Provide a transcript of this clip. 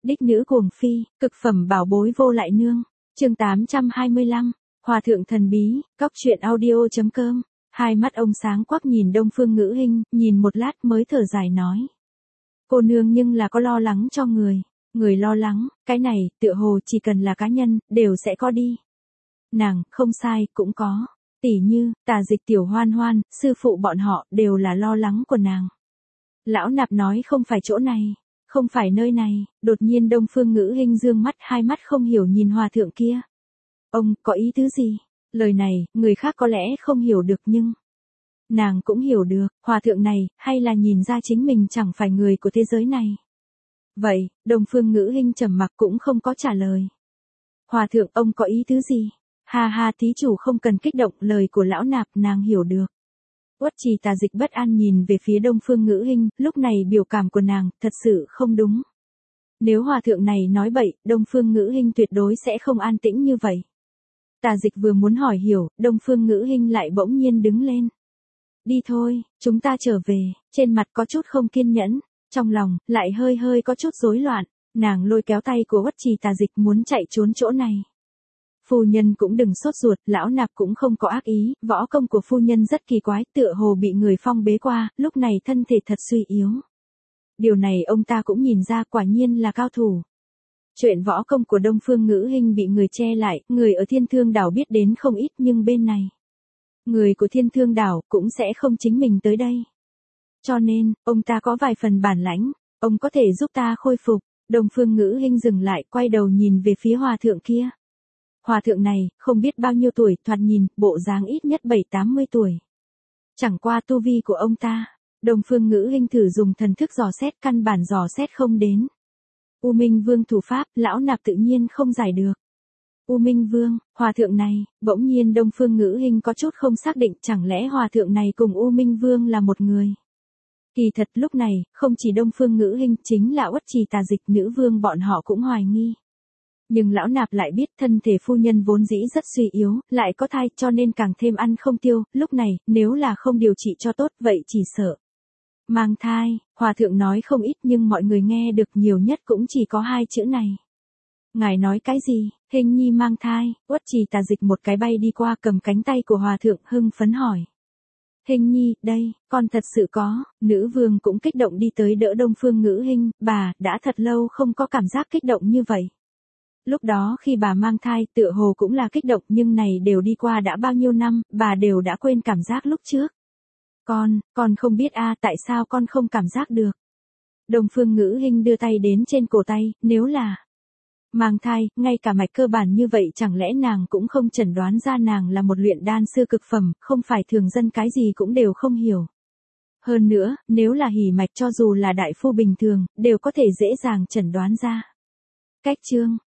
Đích nữ cuồng phi, cực phẩm bảo bối vô lại nương. Chương 825, Hòa thượng thần bí, cóc truyện audio.com. Hai mắt ông sáng quắc nhìn Đông Phương Ngữ Hinh, nhìn một lát mới thở dài nói: "Cô nương nhưng là có lo lắng cho người." Người lo lắng, cái này, tựa hồ chỉ cần là cá nhân, đều sẽ có đi. Nàng, không sai, cũng có. Tỉ như, Tà Dịch Tiểu Hoan Hoan, sư phụ bọn họ, đều là lo lắng của nàng. Lão nạp nói không phải chỗ này, không phải nơi này. Đột nhiên Đông Phương Ngữ Hinh dương mắt, hai mắt không hiểu nhìn hòa thượng kia. Ông, có ý tứ gì? Lời này, người khác có lẽ không hiểu được nhưng nàng cũng hiểu được, hòa thượng này, hay là nhìn ra chính mình chẳng phải người của thế giới này. Vậy, Đông Phương Ngữ Hinh trầm mặc cũng không có trả lời. Hòa thượng, ông có ý tứ gì? Ha ha, thí chủ không cần kích động, lời của lão nạp nàng hiểu được. Uất Trì Tà Dịch bất an nhìn về phía Đông Phương Ngữ Hinh, lúc này biểu cảm của nàng thật sự không đúng. Nếu hòa thượng này nói bậy, Đông Phương Ngữ Hinh tuyệt đối sẽ không an tĩnh như vậy. Tà Dịch vừa muốn hỏi hiểu, Đông Phương Ngữ Hinh lại bỗng nhiên đứng lên. Đi thôi, chúng ta trở về. Trên mặt có chút không kiên nhẫn, trong lòng lại hơi có chút rối loạn. Nàng lôi kéo tay của Uất Trì Tà Dịch muốn chạy trốn chỗ này. Phu nhân cũng đừng sốt ruột, lão nạp cũng không có ác ý, võ công của phu nhân rất kỳ quái, tựa hồ bị người phong bế qua, lúc này thân thể thật suy yếu. Điều này ông ta cũng nhìn ra, quả nhiên là cao thủ. Chuyện võ công của Đông Phương Ngữ Hinh bị người che lại, người ở Thiên Thương Đảo biết đến không ít, nhưng bên này, người của Thiên Thương Đảo cũng sẽ không chính mình tới đây. Cho nên, ông ta có vài phần bản lãnh, ông có thể giúp ta khôi phục. Đông Phương Ngữ Hinh dừng lại, quay đầu nhìn về phía hòa thượng kia. Hòa thượng này, không biết bao nhiêu tuổi, thoạt nhìn, bộ dáng ít nhất 70-80 tuổi. Chẳng qua tu vi của ông ta, Đông Phương Ngữ Hinh thử dùng thần thức dò xét, căn bản dò xét không đến. U Minh Vương thủ pháp, lão nạp tự nhiên không giải được. U Minh Vương, hòa thượng này, bỗng nhiên Đông Phương Ngữ Hinh có chút không xác định, chẳng lẽ hòa thượng này cùng U Minh Vương là một người. Kỳ thật lúc này, không chỉ Đông Phương Ngữ Hinh, chính là Uất Trì Tà Dịch nữ vương bọn họ cũng hoài nghi. Nhưng lão nạp lại biết thân thể phu nhân vốn dĩ rất suy yếu, lại có thai cho nên càng thêm ăn không tiêu, lúc này, nếu là không điều trị cho tốt vậy chỉ sợ mang thai. Hòa thượng nói không ít nhưng mọi người nghe được nhiều nhất cũng chỉ có hai chữ này. Ngài nói cái gì? Hình nhi mang thai. Uất Trì Tà Dịch một cái bay đi qua cầm cánh tay của hòa thượng hưng phấn hỏi. Hình nhi, đây, con thật sự có. Nữ vương cũng kích động đi tới đỡ Đông Phương Ngữ Hinh, bà, đã thật lâu không có cảm giác kích động như vậy. Lúc đó khi bà mang thai, tựa hồ cũng là kích động nhưng này đều đi qua đã bao nhiêu năm, bà đều đã quên cảm giác lúc trước. Con không biết tại sao con không cảm giác được. Đông Phương Ngữ Hinh đưa tay đến trên cổ tay, nếu là mang thai, ngay cả mạch cơ bản như vậy chẳng lẽ nàng cũng không chẩn đoán ra nàng là một luyện đan sư cực phẩm, không phải thường dân cái gì cũng đều không hiểu. Hơn nữa, nếu là hỉ mạch cho dù là đại phu bình thường, đều có thể dễ dàng chẩn đoán ra. Cách chương,